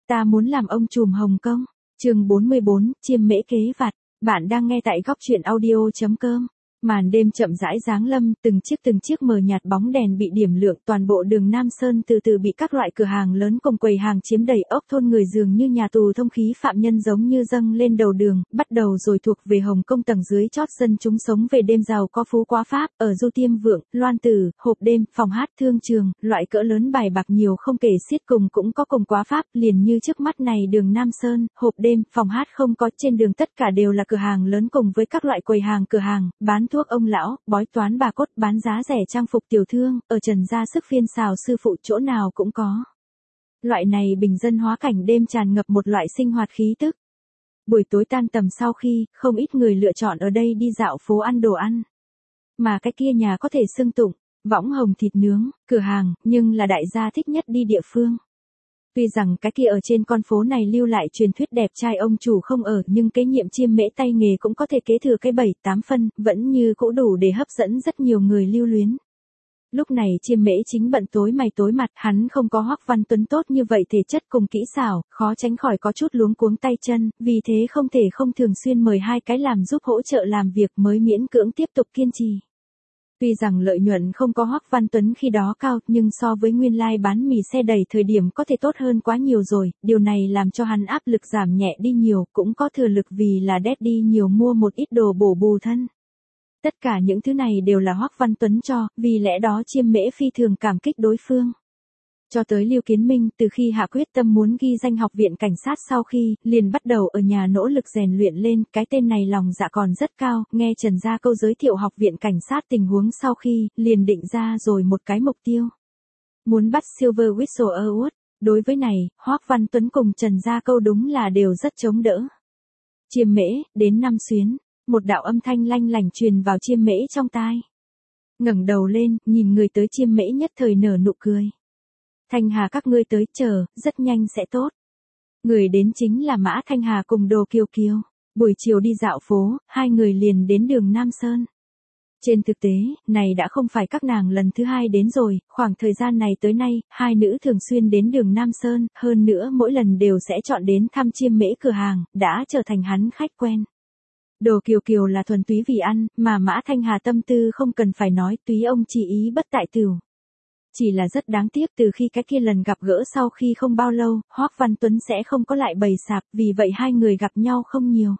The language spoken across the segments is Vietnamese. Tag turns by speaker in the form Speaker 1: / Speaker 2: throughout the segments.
Speaker 1: Ta muốn làm ông trùm Hồng Kông. Chương 44, chiêm mễ kế vặt. Bạn đang nghe tại góc truyện audio.com. Màn đêm chậm rãi giáng lâm, từng chiếc mờ nhạt bóng đèn bị điểm lượng, toàn bộ đường Nam Sơn từ từ bị các loại cửa hàng lớn cùng quầy hàng chiếm đầy, ốc thôn người dường như nhà tù thông khí phạm nhân giống như dâng lên đầu đường, bắt đầu rồi thuộc về Hồng Kông tầng dưới chót dân chúng sống về đêm giàu có phú quá pháp, ở Du Tiêm Vượng, Loan Tử, hộp đêm, phòng hát, thương trường, loại cỡ lớn bài bạc nhiều không kể xiết, cùng cũng có cùng quá pháp, liền như trước mắt này đường Nam Sơn, hộp đêm, phòng hát không có, trên đường tất cả đều là cửa hàng lớn cùng với các loại quầy hàng cửa hàng, bán thuốc ông lão, bói toán bà cốt, bán giá rẻ trang phục tiểu thương, ở trần gia sức phiên xào sư phụ chỗ nào cũng có. Loại này bình dân hóa cảnh đêm tràn ngập một loại sinh hoạt khí tức. Buổi tối tan tầm sau khi, không ít người lựa chọn ở đây đi dạo phố ăn đồ ăn. Mà cái kia nhà có thể xưng tụng, võng hồng thịt nướng, cửa hàng, nhưng là đại gia thích nhất đi địa phương. Tuy rằng cái kia ở trên con phố này lưu lại truyền thuyết đẹp trai ông chủ không ở, nhưng kế nhiệm chiêm mễ tay nghề cũng có thể kế thừa cái 7-8 phân, vẫn như cũ đủ để hấp dẫn rất nhiều người lưu luyến. Lúc này chiêm mễ chính bận tối mày tối mặt, hắn không có Hoắc Văn Tuấn tốt như vậy thể chất cùng kỹ xảo, khó tránh khỏi có chút luống cuống tay chân, vì thế không thể không thường xuyên mời hai cái làm giúp hỗ trợ làm việc mới miễn cưỡng tiếp tục kiên trì. Tuy rằng lợi nhuận không có Hoắc Văn Tuấn khi đó cao, nhưng so với nguyên lai bán mì xe đẩy thời điểm có thể tốt hơn quá nhiều rồi, điều này làm cho hắn áp lực giảm nhẹ đi nhiều, cũng có thừa lực vì là đi nhiều mua một ít đồ bổ bù thân. Tất cả những thứ này đều là Hoắc Văn Tuấn cho, vì lẽ đó chiêm mễ phi thường cảm kích đối phương. Cho tới Lưu Kiến Minh, từ khi hạ quyết tâm muốn ghi danh học viện cảnh sát sau khi, liền bắt đầu ở nhà nỗ lực rèn luyện lên, cái tên này lòng dạ còn rất cao, nghe Trần Gia Câu giới thiệu học viện cảnh sát tình huống sau khi, liền định ra rồi một cái mục tiêu. Muốn bắt Silver Whistle Award, đối với này, Hoắc Văn Tuấn cùng Trần Gia Câu đúng là đều rất chống đỡ. Chiêm mễ, đến năm xuyến, một đạo âm thanh lanh lảnh truyền vào chiêm mễ trong tai. Ngẩng đầu lên, nhìn người tới chiêm mễ nhất thời nở nụ cười. Thanh Hà các ngươi tới, chờ, rất nhanh sẽ tốt. Người đến chính là Mã Thanh Hà cùng Đồ Kiều Kiều. Buổi chiều đi dạo phố, hai người liền đến đường Nam Sơn. Trên thực tế, này đã không phải các nàng lần thứ hai đến rồi, khoảng thời gian này tới nay, hai nữ thường xuyên đến đường Nam Sơn, hơn nữa mỗi lần đều sẽ chọn đến thăm chiêm mễ cửa hàng, đã trở thành hắn khách quen. Đồ Kiều Kiều là thuần túy vì ăn, mà Mã Thanh Hà tâm tư không cần phải nói, túy ông chỉ ý bất tại tửu. Chỉ là rất đáng tiếc, từ khi cái kia lần gặp gỡ sau khi không bao lâu, Hoắc Văn Tuấn sẽ không có lại bày sạp, vì vậy hai người gặp nhau không nhiều.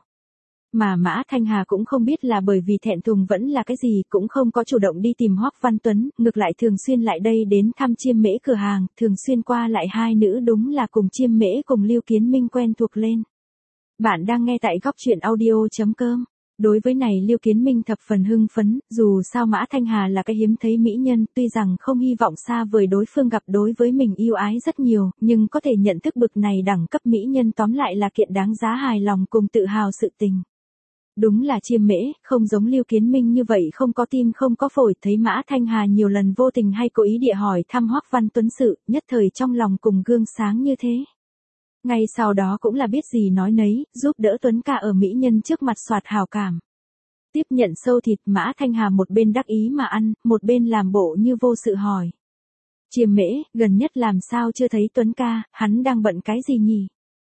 Speaker 1: Mà Mã Thanh Hà cũng không biết là bởi vì thẹn thùng vẫn là cái gì, cũng không có chủ động đi tìm Hoắc Văn Tuấn, ngược lại thường xuyên lại đây đến thăm chiêm mễ cửa hàng, thường xuyên qua lại hai nữ đúng là cùng chiêm mễ cùng Lưu Kiến Minh quen thuộc lên. Bạn đang nghe tại góc truyện audio.com. Đối với này Lưu Kiến Minh thập phần hưng phấn, dù sao Mã Thanh Hà là cái hiếm thấy mỹ nhân, tuy rằng không hy vọng xa vời đối phương gặp đối với mình yêu ái rất nhiều, nhưng có thể nhận thức bực này đẳng cấp mỹ nhân tóm lại là kiện đáng giá hài lòng cùng tự hào sự tình. Đúng là chiêm mễ, không giống Lưu Kiến Minh như vậy không có tim không có phổi, thấy Mã Thanh Hà nhiều lần vô tình hay cố ý địa hỏi thăm Hoắc Văn Tuấn sự, nhất thời trong lòng cùng gương sáng như thế. Ngay sau đó cũng là biết gì nói nấy, giúp đỡ Tuấn ca ở mỹ nhân trước mặt soạt hào cảm. Tiếp nhận sâu thịt, Mã Thanh Hà một bên đắc ý mà ăn, một bên làm bộ như vô sự hỏi. Chiêm mễ, gần nhất làm sao chưa thấy Tuấn ca, hắn đang bận cái gì nhỉ?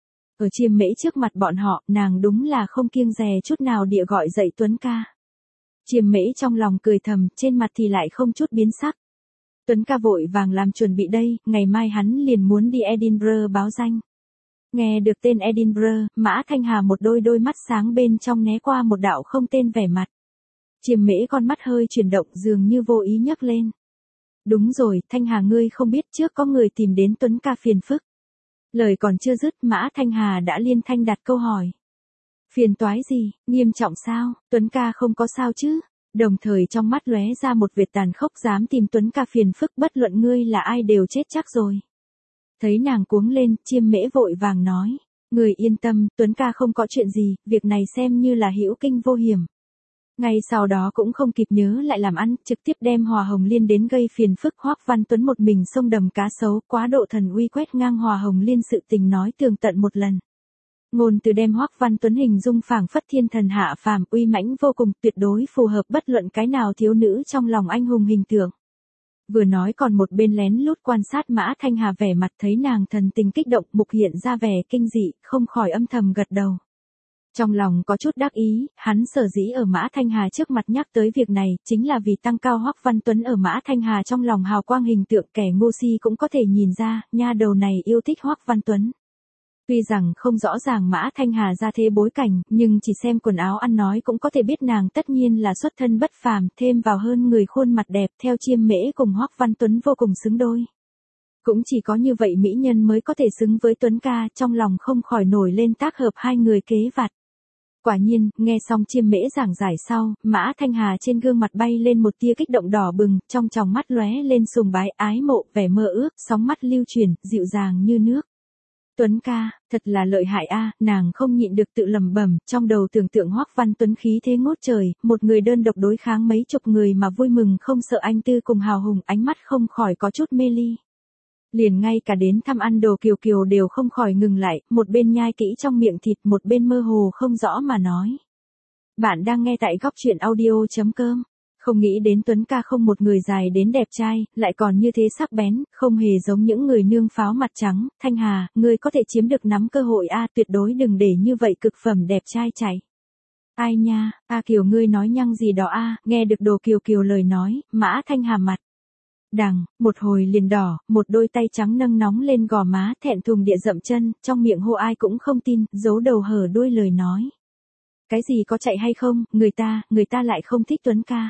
Speaker 1: Ở chiêm mễ trước mặt bọn họ, nàng đúng là không kiêng dè chút nào địa gọi dậy Tuấn ca. Chiêm mễ trong lòng cười thầm, trên mặt thì lại không chút biến sắc. Tuấn ca vội vàng làm chuẩn bị đây, ngày mai hắn liền muốn đi Edinburgh báo danh. Nghe được tên Edinburgh, Mã Thanh Hà một đôi mắt sáng bên trong né qua một đạo không tên vẻ mặt. Chiêm mễ con mắt hơi chuyển động dường như vô ý nhấc lên. Đúng rồi, Thanh Hà ngươi không biết trước có người tìm đến Tuấn ca phiền phức. Lời còn chưa dứt, Mã Thanh Hà đã liên thanh đặt câu hỏi. Phiền toái gì, nghiêm trọng sao, Tuấn ca không có sao chứ? Đồng thời trong mắt lóe ra một vệt tàn khốc, dám tìm Tuấn ca phiền phức, bất luận ngươi là ai đều chết chắc rồi. Thấy nàng cuống lên, chiêm mễ vội vàng nói. Người yên tâm, Tuấn ca không có chuyện gì, việc này xem như là hữu kinh vô hiểm. Ngay sau đó cũng không kịp nhớ lại làm ăn, trực tiếp đem Hòa Hồng Liên đến gây phiền phức. Hoắc Văn Tuấn một mình xông đầm cá sấu, quá độ thần uy quét ngang Hòa Hồng Liên sự tình nói tường tận một lần. Ngôn từ đem Hoắc Văn Tuấn hình dung phảng phất thiên thần hạ phàm, uy mãnh vô cùng, tuyệt đối phù hợp bất luận cái nào thiếu nữ trong lòng anh hùng hình tượng. Vừa nói còn một bên lén lút quan sát Mã Thanh Hà vẻ mặt, thấy nàng thần tình kích động, mục hiện ra vẻ kinh dị, không khỏi âm thầm gật đầu. Trong lòng có chút đắc ý, hắn sở dĩ ở Mã Thanh Hà trước mặt nhắc tới việc này, chính là vì tăng cao Hoắc Văn Tuấn ở Mã Thanh Hà trong lòng hào quang hình tượng, kẻ ngu si cũng có thể nhìn ra, nha đầu này yêu thích Hoắc Văn Tuấn. Tuy rằng không rõ ràng Mã Thanh Hà ra thế bối cảnh, nhưng chỉ xem quần áo ăn nói cũng có thể biết nàng tất nhiên là xuất thân bất phàm, thêm vào hơn người khuôn mặt đẹp, theo Chiêm Mễ cùng Hoắc Văn Tuấn vô cùng xứng đôi. Cũng chỉ có như vậy mỹ nhân mới có thể xứng với Tuấn ca, trong lòng không khỏi nổi lên tác hợp hai người kế vặt. Quả nhiên, nghe xong Chiêm Mễ giảng giải sau, Mã Thanh Hà trên gương mặt bay lên một tia kích động đỏ bừng, trong tròng mắt lóe lên sùng bái ái mộ, vẻ mơ ước, sóng mắt lưu chuyển, dịu dàng như nước. Tuấn ca, thật là lợi hại a, nàng không nhịn được tự lẩm bẩm, trong đầu tưởng tượng Hoắc Văn Tuấn khí thế ngút trời, một người đơn độc đối kháng mấy chục người mà vui mừng không sợ anh tư cùng hào hùng, ánh mắt không khỏi có chút mê ly. Liền ngay cả đến thăm ăn đồ Kiều Kiều đều không khỏi ngừng lại, một bên nhai kỹ trong miệng thịt, một bên mơ hồ không rõ mà nói. Bạn đang nghe tại góc truyện audio.com. Không nghĩ đến Tuấn ca không một người dài đến đẹp trai, lại còn như thế sắc bén, không hề giống những người nương pháo mặt trắng. Thanh Hà, ngươi có thể chiếm được nắm cơ hội a, tuyệt đối đừng để như vậy cực phẩm đẹp trai chạy. Ai nha, a Kiều ngươi nói nhăng gì đó a, nghe được đồ Kiều Kiều lời nói, Mã Thanh Hà mặt đằng, một hồi liền đỏ, một đôi tay trắng nâng nóng lên gò má, thẹn thùng địa dậm chân, trong miệng hô ai cũng không tin, giấu đầu hở đuôi lời nói. Cái gì có chạy hay không, người ta lại không thích Tuấn ca.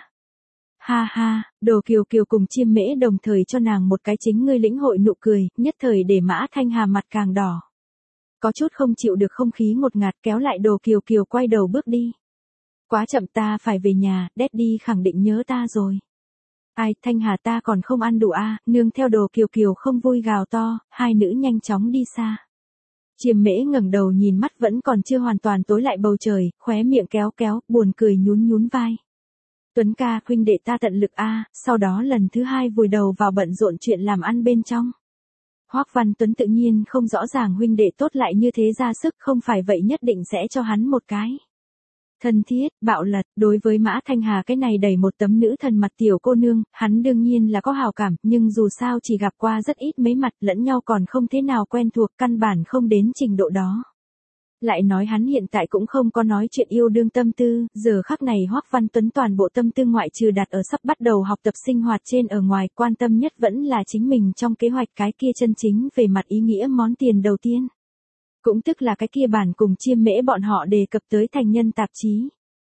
Speaker 1: Ha ha, đồ Kiều Kiều cùng Chiêm Mễ đồng thời cho nàng một cái chính ngươi lĩnh hội nụ cười, nhất thời để Mã Thanh Hà mặt càng đỏ. Có chút không chịu được không khí ngột ngạt, kéo lại đồ Kiều Kiều quay đầu bước đi. Quá chậm, ta phải về nhà, Daddy khẳng định nhớ ta rồi. Ai, Thanh Hà ta còn không ăn đủ a, nương theo đồ Kiều Kiều không vui gào to, hai nữ nhanh chóng đi xa. Chiêm Mễ ngẩng đầu nhìn mắt vẫn còn chưa hoàn toàn tối lại bầu trời, khóe miệng kéo kéo, buồn cười nhún nhún vai. Tuấn ca, huynh đệ ta tận lực a, sau đó lần thứ hai vùi đầu vào bận rộn chuyện làm ăn bên trong. Hoắc Văn Tuấn tự nhiên không rõ ràng huynh đệ tốt lại như thế ra sức, không phải vậy nhất định sẽ cho hắn một cái thân thiết, bạo lật. Đối với Mã Thanh Hà cái này đầy một tấm nữ thần mặt tiểu cô nương, hắn đương nhiên là có hào cảm, nhưng dù sao chỉ gặp qua rất ít mấy mặt, lẫn nhau còn không thế nào quen thuộc, căn bản không đến trình độ đó. Lại nói hắn hiện tại cũng không có nói chuyện yêu đương tâm tư, giờ khắc này Hoắc Văn Tuấn toàn bộ tâm tư ngoại trừ đặt ở sắp bắt đầu học tập sinh hoạt trên ở ngoài, quan tâm nhất vẫn là chính mình trong kế hoạch cái kia chân chính về mặt ý nghĩa món tiền đầu tiên. Cũng tức là cái kia bản cùng Chiêm Mễ bọn họ đề cập tới thành nhân tạp chí.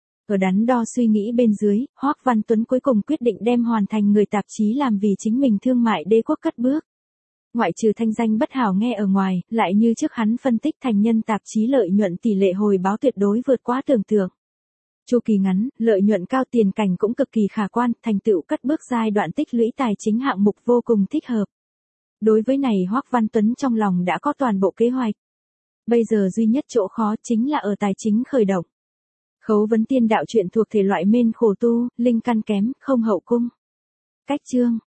Speaker 1: Ở đắn đo suy nghĩ bên dưới, Hoắc Văn Tuấn cuối cùng quyết định đem hoàn thành người tạp chí làm vì chính mình thương mại đế quốc cất bước. Ngoại trừ thanh danh bất hảo nghe ở ngoài, lại như trước hắn phân tích thành nhân tạp chí lợi nhuận tỷ lệ hồi báo tuyệt đối vượt quá tưởng tượng. Chu kỳ ngắn, lợi nhuận cao, tiền cảnh cũng cực kỳ khả quan, thành tựu cất bước giai đoạn tích lũy tài chính hạng mục vô cùng thích hợp. Đối với này Hoắc Văn Tuấn trong lòng đã có toàn bộ kế hoạch. Bây giờ duy nhất chỗ khó chính là ở tài chính khởi động. Khấu vấn tiên đạo truyện thuộc thể loại mên khổ tu, linh căn kém, không hậu cung. Cách chương